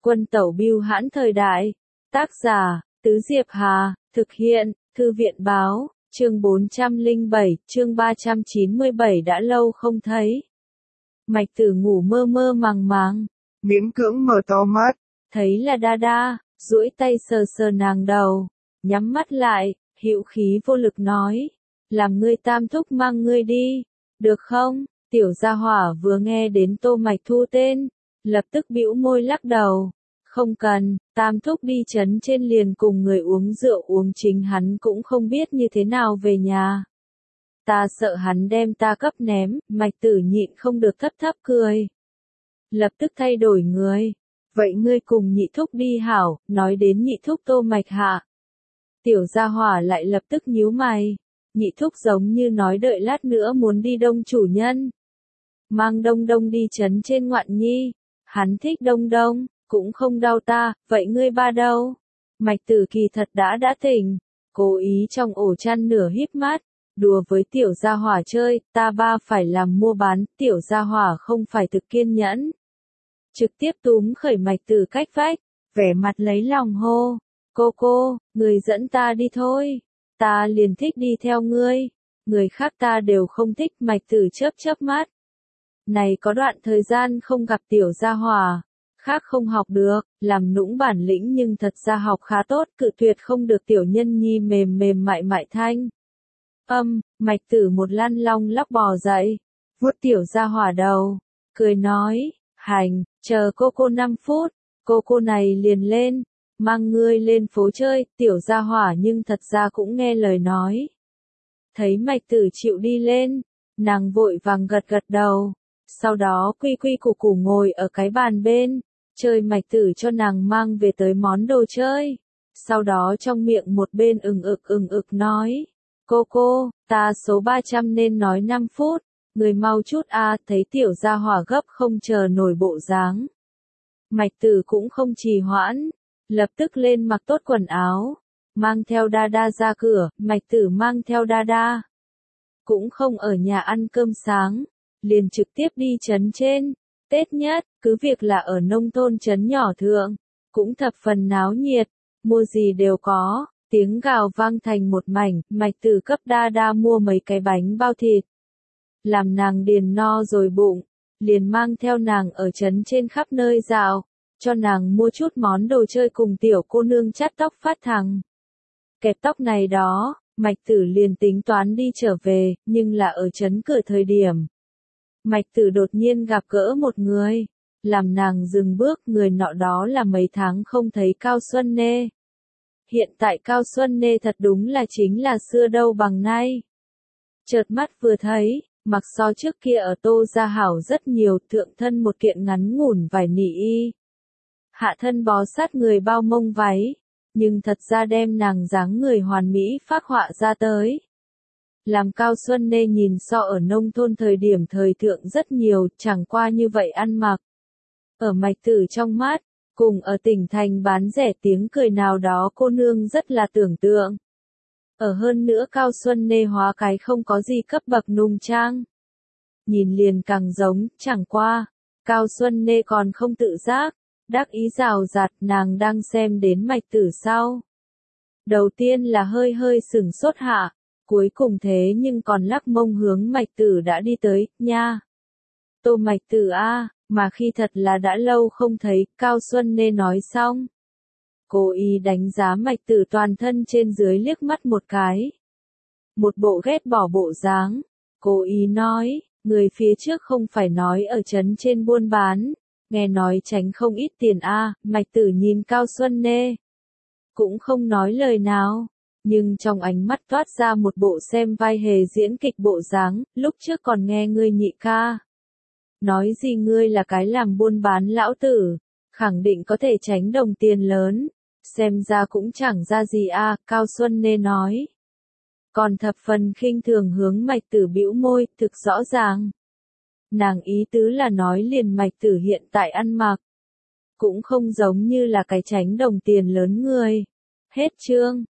Quân tẩu bưu hãn thời đại. Tác giả, Tứ Diệp Hà, thực hiện, Thư viện báo, chương 407, chương 397 đã lâu không thấy. Mạch Tử ngủ mơ mơ màng màng, miễn cưỡng mở to mắt. thấy là Đa, duỗi tay sờ sờ nàng đầu, nhắm mắt lại, hữu khí vô lực nói, làm ngươi tam thúc mang ngươi đi, được không? Tiểu gia hỏa vừa nghe đến Tô Mạch Thu tên, lập tức bĩu môi lắc đầu, không cần, tam thúc đi trấn trên liền cùng người uống rượu uống chính hắn cũng không biết như thế nào về nhà. Ta sợ hắn đem ta cấp ném, Mạch Tử nhịn không được thấp thấp cười. Lập tức thay đổi người, vậy ngươi cùng nhị thúc đi hảo, nói đến nhị thúc Tô Mạch hạ. Tiểu gia hỏa lại lập tức nhíu mày, nhị thúc giống như nói đợi lát nữa muốn đi Đông chủ nhân. Mang Đông Đông đi trấn trên ngoạn nhi, hắn thích Đông Đông, cũng không đau ta, vậy ngươi ba đâu? Mạch Tử kỳ thật đã tỉnh, cố ý trong ổ chăn nửa híp mắt, đùa với tiểu gia hỏa chơi, ta ba phải làm mua bán, tiểu gia hỏa không phải thực kiên nhẫn. Trực tiếp túm khởi Mạch Tử cách vách, vẻ mặt lấy lòng hô, cô, người dẫn ta đi thôi, ta liền thích đi theo ngươi, người khác ta đều không thích. Mạch Tử chớp mắt. Này có đoạn thời gian không gặp tiểu gia hỏa, khác không học được, làm nũng bản lĩnh nhưng thật ra học khá tốt, cự tuyệt không được tiểu nhân nhi mềm mại thanh. Mạch Tử một lăn long lóc bò dậy, vuốt tiểu gia hỏa đầu, cười nói, hành, chờ cô 5 phút, cô này liền lên, mang ngươi lên phố chơi, tiểu gia hỏa nhưng thật ra cũng nghe lời nói. Thấy Mạch Tử chịu đi lên, nàng vội vàng gật đầu, sau đó quy củ ngồi ở cái bàn bên, chơi Mạch Tử cho nàng mang về tới món đồ chơi. Sau đó trong miệng một bên ừng ực nói, cô, ta số 300 nên nói 5 phút, người mau chút thấy tiểu gia hỏa gấp không chờ nổi bộ dáng. Mạch Tử cũng không trì hoãn, lập tức lên mặc tốt quần áo, mang theo Đa ra cửa. Mạch Tử mang theo Đa, cũng không ở nhà ăn cơm sáng, liền trực tiếp đi trấn trên. Tết nhất, cứ việc là ở nông thôn trấn nhỏ thượng, cũng thập phần náo nhiệt, mua gì đều có, tiếng gào vang thành một mảnh. Mạch Tử cấp Đa mua mấy cái bánh bao thịt, làm nàng điền no rồi bụng, liền mang theo nàng ở trấn trên khắp nơi dạo, cho nàng mua chút món đồ chơi cùng tiểu cô nương chát tóc phát thằng. Kẹp tóc này đó, Mạch Tử liền tính toán đi trở về, nhưng là ở trấn cửa thời điểm. Mạch Tử đột nhiên gặp gỡ một người, làm nàng dừng bước. Người nọ đó là mấy tháng không thấy Cao Xuân Nê. Hiện tại Cao Xuân Nê thật đúng là chính là xưa đâu bằng nay. Chợt mắt vừa thấy, mặc so trước kia ở Tô gia hảo rất nhiều, thượng thân một kiện ngắn ngủn vải nỉ y, hạ thân bó sát người bao mông váy, nhưng thật ra đem nàng dáng người hoàn mỹ phác họa ra tới. Làm Cao Xuân Nê nhìn so ở nông thôn thời điểm thời thượng rất nhiều, chẳng qua như vậy ăn mặc. Ở Mạch Tử trong mắt, cùng ở tỉnh thành bán rẻ tiếng cười nào đó cô nương rất là tưởng tượng. Ở hơn nữa Cao Xuân Nê hóa cái không có gì cấp bậc nùng trang. Nhìn liền càng giống, chẳng qua. Cao Xuân Nê còn không tự giác, đắc ý rào rạt. Nàng đang xem đến Mạch Tử sau. Đầu tiên là hơi sửng sốt hạ, cuối cùng thế nhưng còn lắc mông hướng Mạch Tử đã đi tới, nha. Tô Mạch Tử mà khi thật là đã lâu không thấy. Cao Xuân Nê nói xong, cố ý đánh giá Mạch Tử toàn thân trên dưới liếc mắt một cái. Một bộ ghét bỏ bộ dáng, cố ý nói, người phía trước không phải nói ở trấn trên buôn bán, nghe nói tránh không ít tiền Mạch Tử nhìn Cao Xuân Nê, cũng không nói lời nào, nhưng trong ánh mắt toát ra một bộ xem vai hề diễn kịch bộ dáng. Lúc trước còn nghe ngươi nhị ca nói gì ngươi là cái làm buôn bán lão tử, khẳng định có thể tránh đồng tiền lớn, xem ra cũng chẳng ra gì Cao Xuân Nê nói. Còn thập phần khinh thường hướng Mạch Tử bĩu môi, thực rõ ràng. Nàng ý tứ là nói liền Mạch Tử hiện tại ăn mặc, cũng không giống như là cái tránh đồng tiền lớn người. Hết chương.